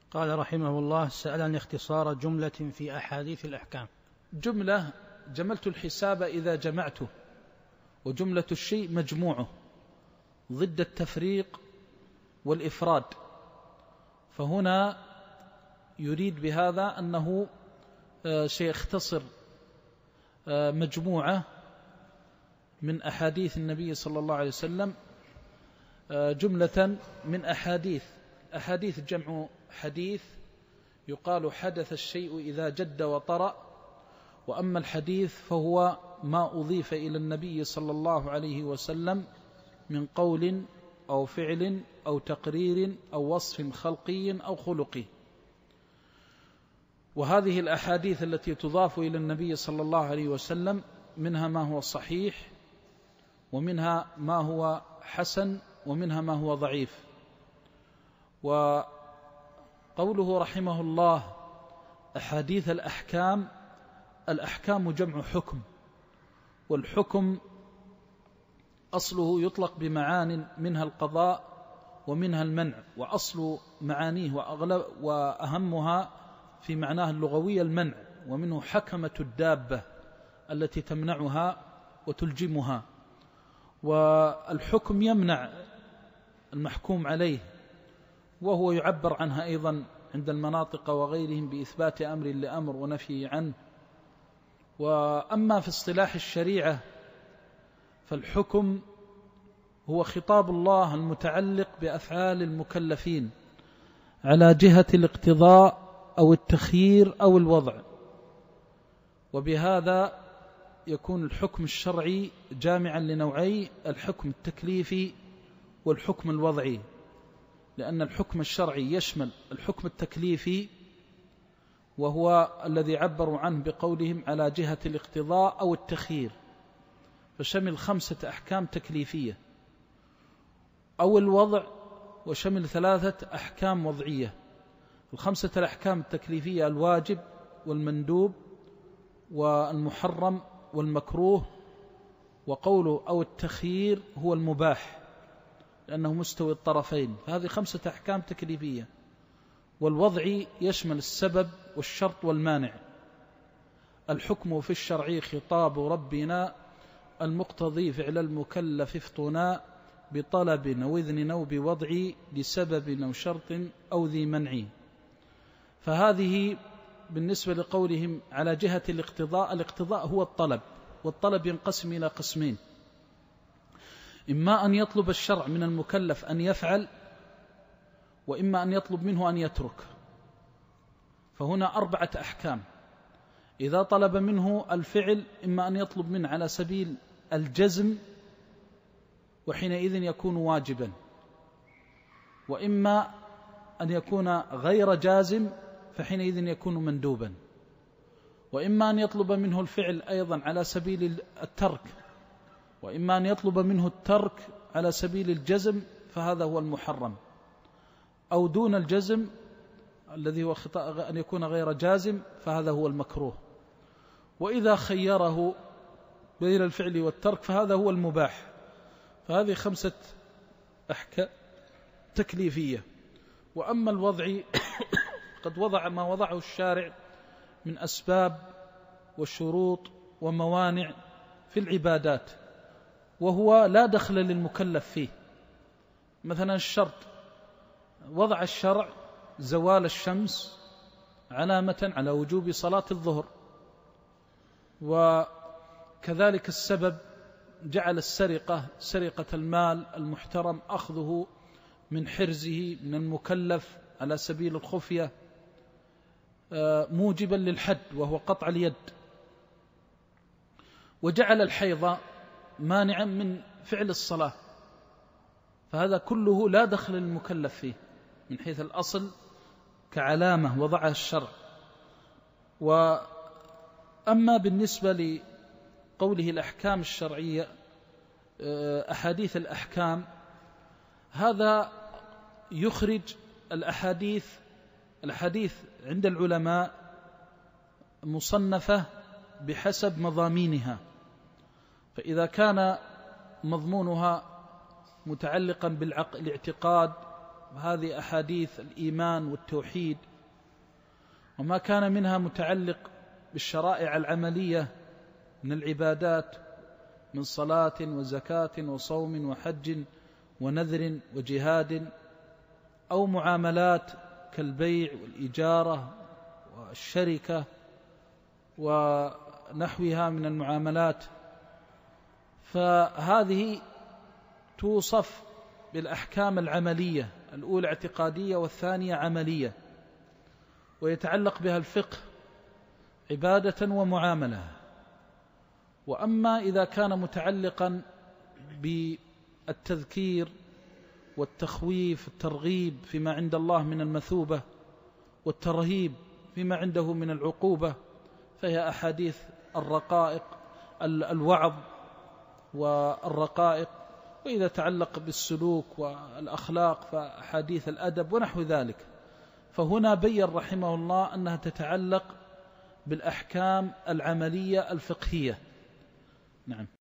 قال رحمه الله: سألني اختصار جملة في أحاديث الأحكام. جملة جملت الحساب إذا جمعته، وجملة الشيء مجموعه، ضد التفريق والإفراد. فهنا يريد بهذا أنه سيختصر مجموعة من أحاديث النبي صلى الله عليه وسلم، جملة من أحاديث جمع حديث، يقال حدث الشيء إذا جد وطرأ. وأما الحديث فهو ما أضيف إلى النبي صلى الله عليه وسلم من قول أو فعل أو تقرير أو وصف خلقي أو خلقي. وهذه الأحاديث التي تضاف إلى النبي صلى الله عليه وسلم منها ما هو صحيح، ومنها ما هو حسن، ومنها ما هو ضعيف. وقوله رحمه الله أحاديث الأحكام، الأحكام جمع حكم، والحكم أصله يطلق بمعان منها القضاء ومنها المنع، وأصل معانيه وأهمها في معناه اللغوي المنع، ومنه حكمة الدابة التي تمنعها وتلجمها. والحكم يمنع المحكوم عليه، وهو يعبر عنها أيضا عند المناطق وغيرهم بإثبات أمر لأمر ونفي عنه. وأما في اصطلاح الشريعة فالحكم هو خطاب الله المتعلق بأفعال المكلفين على جهة الاقتضاء أو التخيير أو الوضع. وبهذا يكون الحكم الشرعي جامعا لنوعي: الحكم التكليفي والحكم الوضعي. لأن الحكم الشرعي يشمل الحكم التكليفي، وهو الذي عبروا عنه بقولهم على جهة الاقتضاء أو التخيير، فشمل 5 أحكام تكليفية، أو الوضع، وشمل 3 أحكام وضعية. 5 الأحكام التكليفية: الواجب والمندوب والمحرم والمكروه. وقوله أو التخيير هو المباح لأنه مستوي الطرفين، فهذه 5 أحكام تكليفية. والوضعي يشمل السبب والشرط والمانع. الحكم في الشرع خطاب ربنا المقتضي فعل المكلف افطنا بطلب أو إذن أو بوضع لسبب أو شرط أو ذي منع. فهذه بالنسبة لقولهم على جهة الاقتضاء، الاقتضاء هو الطلب، والطلب ينقسم إلى قسمين: إما أن يطلب الشرع من المكلف أن يفعل، وإما أن يطلب منه أن يترك. فهنا 4 أحكام. إذا طلب منه الفعل إما أن يطلب منه على سبيل الجزم، وحينئذ يكون واجبا، وإما أن يكون غير جازم فحينئذ يكون مندوبا، وإما أن يطلب منه الفعل أيضا على سبيل الترك، وإما أن يطلب منه الترك على سبيل الجزم فهذا هو المحرم، أو دون الجزم الذي هو أن يكون غير جازم فهذا هو المكروه. وإذا خيره بين الفعل والترك فهذا هو المباح. فهذه 5 أحكام تكليفية. وأما الوضعي قد وضع ما وضعه الشارع من أسباب وشروط وموانع في العبادات، وهو لا دخل للمكلف فيه. مثلا الشرط، وضع الشرع زوال الشمس علامة على وجوب صلاة الظهر. وكذلك السبب جعل السرقة، سرقة المال المحترم، أخذه من حرزه من المكلف على سبيل الخفية، موجبا للحد وهو قطع اليد. وجعل الحيض مانعا من فعل الصلاة، فهذا كله لا دخل للمكلف فيه من حيث الأصل كعلامة وضعها الشرع. وأما بالنسبة لقوله الأحكام الشرعية، أحاديث الأحكام، هذا يخرج الأحاديث عند العلماء مصنفة بحسب مضامينها. فإذا كان مضمونها متعلقا بالاعتقاد هذه أحاديث الإيمان والتوحيد، وما كان منها متعلق بالشرائع العملية من العبادات من صلاة وزكاة وصوم وحج ونذر وجهاد، أو معاملات كالبيع والإجارة والشركة ونحوها من المعاملات، فهذه توصف بالأحكام العملية، الأولى اعتقادية والثانية عملية، ويتعلق بها الفقه عبادة ومعاملة. وأما إذا كان متعلقا بالتذكير والتخويف الترغيب فيما عند الله من المثوبة والترهيب فيما عنده من العقوبة، فهي أحاديث الرقائق الوعظ والرقائق. وإذا تعلق بالسلوك والأخلاق فأحاديث الأدب ونحو ذلك. فهنا بين رحمه الله أنها تتعلق بالأحكام العملية الفقهية. نعم.